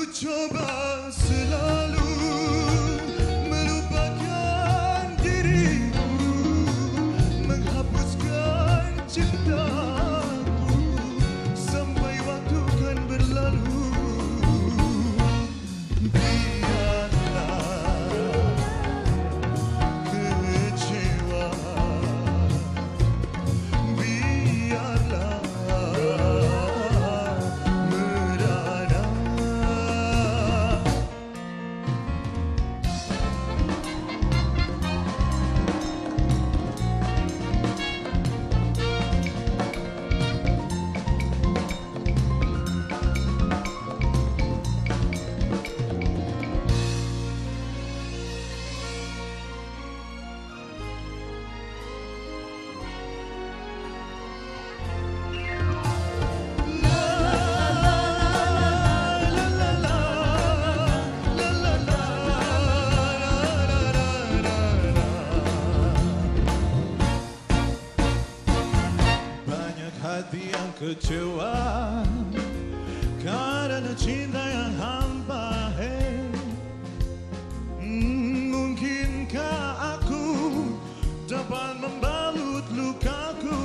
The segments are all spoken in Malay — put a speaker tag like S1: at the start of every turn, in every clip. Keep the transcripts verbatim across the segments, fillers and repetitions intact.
S1: coba selalu melupakan dirimu, menghapuskan cintaku sampai waktu kan berlalu. Biarlah kecewa, biarlah merana. Hati yang kecewa karena cinta yang hampa. Hey, hmm, mungkinkah aku dapat membalut lukaku?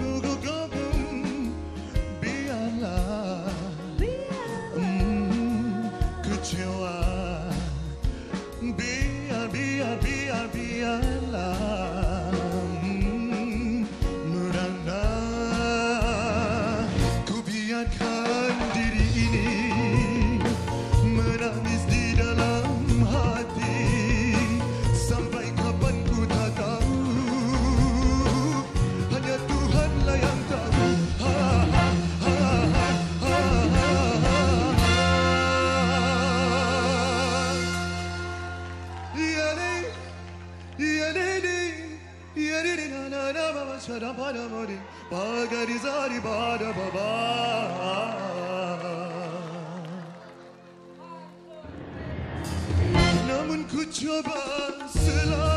S1: Biarlah hmm, kecewa, biar biar biar biarlah hmm, merana. Biarkan diri ini menangis di dalam hati sampai kapan ku tak tahu, hanya Tuhanlah yang tahu. Ha, ha, ha, ha, ha, ha, ha. Ya ni, ya ni ni, ya ni ni na na na ba shara ba na mo ni pagari zari ba da ba ba. Namun ku coba selalu